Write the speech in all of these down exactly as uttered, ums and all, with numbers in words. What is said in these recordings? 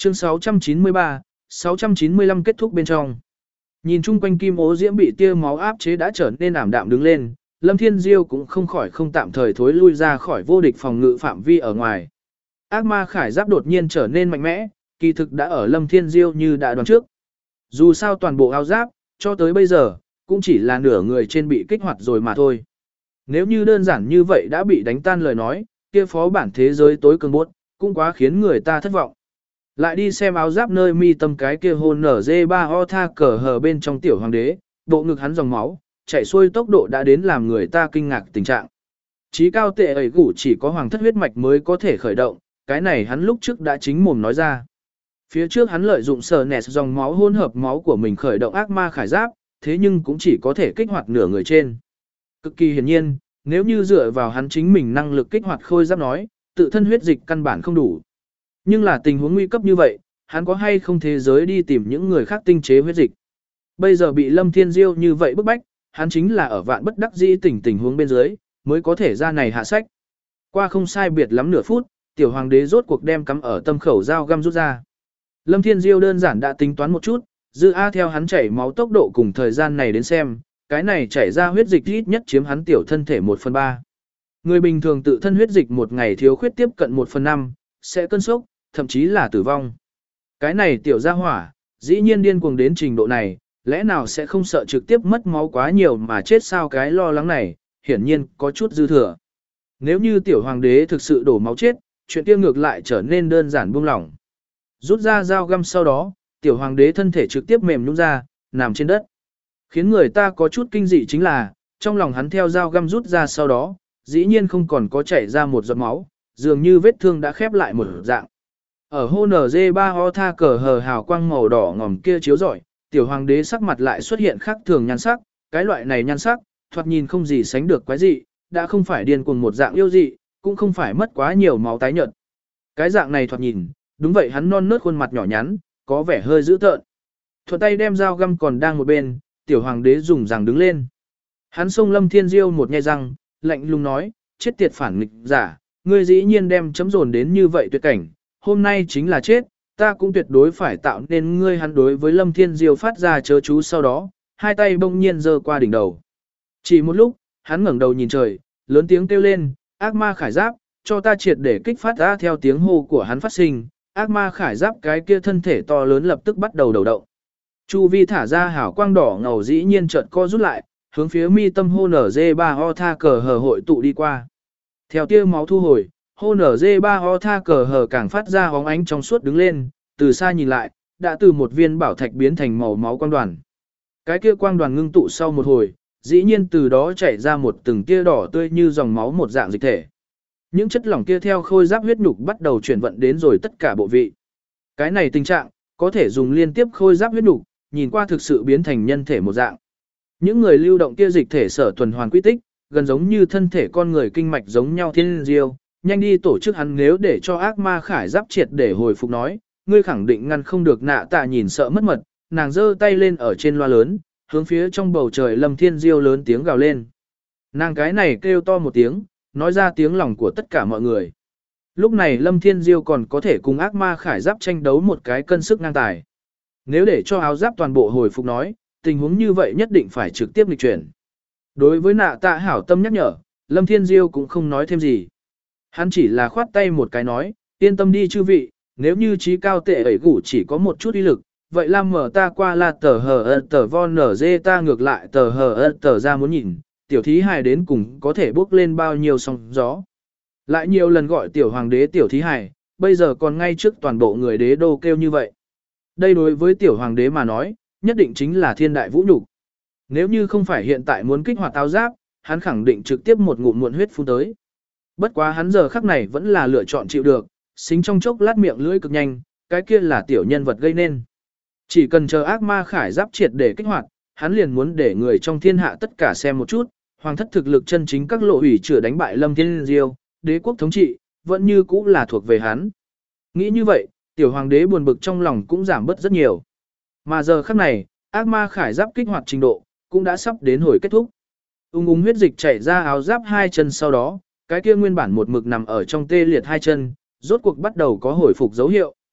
Chương sáu trăm chín mươi ba, sáu trăm chín mươi lăm kết thúc bên trong. Nhìn chung quanh kim ố diễm bị tia máu áp chế đã trở nên ảm đạm đứng lên, Lâm Thiên Diêu cũng không khỏi không tạm thời thối lui ra khỏi vô địch phòng ngự phạm vi ở ngoài. Ác ma khải giáp đột nhiên trở nên mạnh mẽ, kỳ thực đã ở Lâm Thiên Diêu như đã đoán trước. Dù sao toàn bộ áo giáp, cho tới bây giờ, cũng chỉ là nửa người trên bị kích hoạt rồi mà thôi. Nếu như đơn giản như vậy đã bị đánh tan lời nói, kia phó bản thế giới tối cường bốt, cũng quá khiến người ta thất vọng. Lại đi xem áo giáp nơi mi tâm cái kia hồn nở dê ba o tha cờ hờ bên trong tiểu hoàng đế, bộ ngực hắn dòng máu, chạy xuôi tốc độ đã đến làm người ta kinh ngạc tình trạng. Chí cao tệ ấy gủ chỉ có hoàng thất huyết mạch mới có thể khởi động, cái này hắn lúc trước đã chính mồm nói ra. Phía trước hắn lợi dụng sờ nẹt dòng máu hỗn hợp máu của mình khởi động ác ma khải giáp, thế nhưng cũng chỉ có thể kích hoạt nửa người trên. Cực kỳ hiển nhiên, nếu như dựa vào hắn chính mình năng lực kích hoạt khôi giáp nói, tự thân huyết dịch căn bản không đủ. Nhưng là tình huống nguy cấp như vậy, hắn có hay không thế giới đi tìm những người khác tinh chế huyết dịch. Bây giờ bị Lâm Thiên Diêu như vậy bức bách, hắn chính là ở vạn bất đắc dĩ tình tình huống bên dưới, mới có thể ra này hạ sách. Qua không sai biệt lắm nửa phút, tiểu hoàng đế rốt cuộc đem cắm ở tâm khẩu dao găm rút ra. Lâm Thiên Diêu đơn giản đã tính toán một chút, dư A theo hắn chảy máu tốc độ cùng thời gian này đến xem, cái này chảy ra huyết dịch ít nhất chiếm hắn tiểu thân thể một phần ba. Người bình thường tự thân huyết dịch một ngày thiếu khuyết tiếp cận một phần năm, sẽ cơn sốc, thậm chí là tử vong. Cái này tiểu gia hỏa, dĩ nhiên điên cuồng đến trình độ này, lẽ nào sẽ không sợ trực tiếp mất máu quá nhiều mà chết sao? Cái lo lắng này, hiển nhiên có chút dư thừa. Nếu như tiểu hoàng đế thực sự đổ máu chết, chuyện kia ngược lại trở nên đơn giản buông lỏng. Rút ra dao găm sau đó, tiểu hoàng đế thân thể trực tiếp mềm nhũn ra, nằm trên đất. Khiến người ta có chút kinh dị chính là, trong lòng hắn theo dao găm rút ra sau đó, dĩ nhiên không còn có chảy ra một giọt máu, dường như vết thương đã khép lại một dạng. Ở hô nở dê ba o tha cờ hờ hào quang màu đỏ ngòm kia chiếu rọi, tiểu hoàng đế sắc mặt lại xuất hiện khác thường nhan sắc, cái loại này nhan sắc, thoạt nhìn không gì sánh được quái dị, đã không phải điên cuồng một dạng yêu dị, cũng không phải mất quá nhiều máu tái nhợt. Cái dạng này thoạt nhìn, đúng vậy hắn non nớt khuôn mặt nhỏ nhắn, có vẻ hơi dữ tợn. Thuận tay đem dao găm còn đang một bên, tiểu hoàng đế dùng rằng đứng lên. Hắn xông Lâm Thiên Diêu một nhai răng, lạnh lùng nói, chết tiệt phản nghịch giả, ngươi dĩ nhiên đem chấm dồn đến như vậy tuyệt cảnh, hôm nay chính là chết, ta cũng tuyệt đối phải tạo nên ngươi. Hắn đối với Lâm Thiên Diêu phát ra chớ chú sau đó, hai tay bỗng nhiên giơ qua đỉnh đầu. Chỉ một lúc, hắn ngẩng đầu nhìn trời, lớn tiếng kêu lên, ác ma khải giáp, cho ta triệt để kích phát ra. Theo tiếng hô của hắn phát sinh, ác ma khải giáp cái kia thân thể to lớn lập tức bắt đầu đầu động. Chu vi thả ra hào quang đỏ ngầu dĩ nhiên chợt co rút lại, hướng phía mi tâm hô nở dê ba o tha cờ hờ hội tụ đi qua. Theo tia máu thu hồi, hô nở dê ba o tha cờ hờ càng phát ra hóng ánh trong suốt đứng lên, từ xa nhìn lại, đã từ một viên bảo thạch biến thành màu máu quang đoàn. Cái kia quang đoàn ngưng tụ sau một hồi, dĩ nhiên từ đó chảy ra một từng tia đỏ tươi như dòng máu một dạng dịch thể. Những chất lỏng kia theo khôi giáp huyết nhục bắt đầu chuyển vận đến rồi tất cả bộ vị. Cái này tình trạng, có thể dùng liên tiếp khôi giáp huyết nhục, nhìn qua thực sự biến thành nhân thể một dạng. Những người lưu động kia dịch thể sở tuần hoàn quy tích, gần giống như thân thể con người kinh mạch giống nhau. Thiên Diêu, nhanh đi tổ chức hắn, nếu để cho ác ma khải giáp triệt để hồi phục nói, ngươi khẳng định ngăn không được. Nạ Tạ nhìn sợ mất mật, nàng giơ tay lên ở trên loa lớn, hướng phía trong bầu trời Lâm Thiên Diêu lớn tiếng gào lên. Nàng cái này kêu to một tiếng, nói ra tiếng lòng của tất cả mọi người. Lúc này Lâm Thiên Diêu còn có thể cùng ác ma khải giáp tranh đấu một cái cân sức ngang tài. Nếu để cho áo giáp toàn bộ hồi phục nói, tình huống như vậy nhất định phải trực tiếp nghịch chuyển. Đối với Nạ Tạ hảo tâm nhắc nhở, Lâm Thiên Diêu cũng không nói thêm gì. Hắn chỉ là khoát tay một cái nói, yên tâm đi chư vị, nếu như trí cao tệ ẩy gủ chỉ có một chút uy lực, vậy làm mở ta qua là tờ hờ ơ tờ von nở dê ta ngược lại tờ hờ ơ tờ ra muốn nhìn, tiểu thí hài đến cùng có thể bước lên bao nhiêu sóng gió. Lại nhiều lần gọi tiểu hoàng đế tiểu thí hài, bây giờ còn ngay trước toàn bộ người đế đô kêu như vậy. Đây đối với tiểu hoàng đế mà nói, nhất định chính là thiên đại vũ nhục. Nếu như không phải hiện tại muốn kích hoạt áo giáp, hắn khẳng định trực tiếp một ngụm muộn huyết phun tới. Bất quá hắn giờ khắc này vẫn là lựa chọn chịu được, xính trong chốc lát miệng lưỡi cực nhanh, cái kia là tiểu nhân vật gây nên. Chỉ cần chờ ác ma khải giáp triệt để kích hoạt, hắn liền muốn để người trong thiên hạ tất cả xem một chút, hoàng thất thực lực chân chính các lộ hủy chữa đánh bại Lâm Thiên Diêu, đế quốc thống trị, vẫn như cũ là thuộc về hắn. Nghĩ như vậy, tiểu hoàng đế buồn bực trong lòng cũng giảm bớt rất nhiều. Mà giờ khắc này, ác ma khải giáp kích hoạt trình độ, cũng đã sắp đến hồi kết thúc. Ung ung huyết dịch chảy ra áo giáp hai chân sau đó, cái kia nguyên bản một mực nằm ở trong tê liệt hai chân, rốt cuộc bắt đầu có hồi phục dấu hiệu.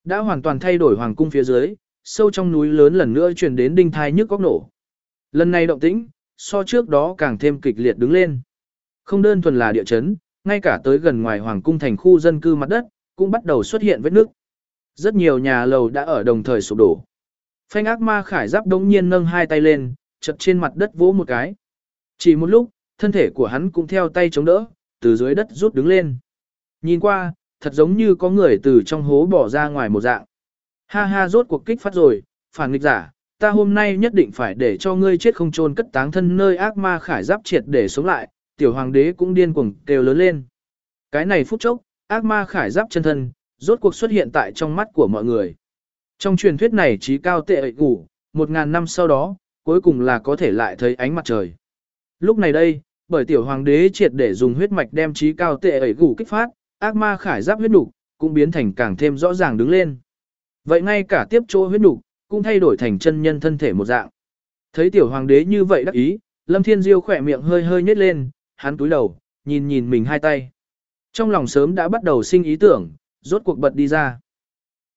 Đã hoàn toàn thay đổi hoàng cung phía dưới, sâu trong núi lớn lần nữa truyền đến đinh thai nhức góc nổ. Lần này động tĩnh, so trước đó càng thêm kịch liệt đứng lên. Không đơn thuần là địa chấn, ngay cả tới gần ngoài hoàng cung thành khu dân cư mặt đất, cũng bắt đầu xuất hiện vết nước. Rất nhiều nhà lầu đã ở đồng thời sụp đổ. Phanh ác ma khải giáp đống nhiên nâng hai tay lên, chật trên mặt đất vỗ một cái. Chỉ một lúc, thân thể của hắn cũng theo tay chống đỡ, từ dưới đất rút đứng lên. Nhìn qua, thật giống như có người từ trong hố bỏ ra ngoài một dạng. Ha ha, rốt cuộc kích phát rồi, phản nghịch giả, ta hôm nay nhất định phải để cho ngươi chết không chôn cất táng thân nơi ác ma khải giáp triệt để sống lại, tiểu hoàng đế cũng điên cuồng kêu lớn lên. Cái này phút chốc, ác ma khải giáp chân thân, rốt cuộc xuất hiện tại trong mắt của mọi người. Trong truyền thuyết này trí cao tệ ệ củ, một ngàn năm sau đó, cuối cùng là có thể lại thấy ánh mặt trời. Lúc này đây, bởi tiểu hoàng đế triệt để dùng huyết mạch đem trí cao tệ ệ củ kích phát, ác ma khải giáp huyết nục cũng biến thành càng thêm rõ ràng đứng lên. Vậy ngay cả tiếp chỗ huyết nục cũng thay đổi thành chân nhân thân thể một dạng. Thấy tiểu hoàng đế như vậy đắc ý, Lâm Thiên Diêu khỏe miệng hơi hơi nhếch lên, hắn cúi đầu, nhìn nhìn mình hai tay. Trong lòng sớm đã bắt đầu sinh ý tưởng, rốt cuộc bật đi ra.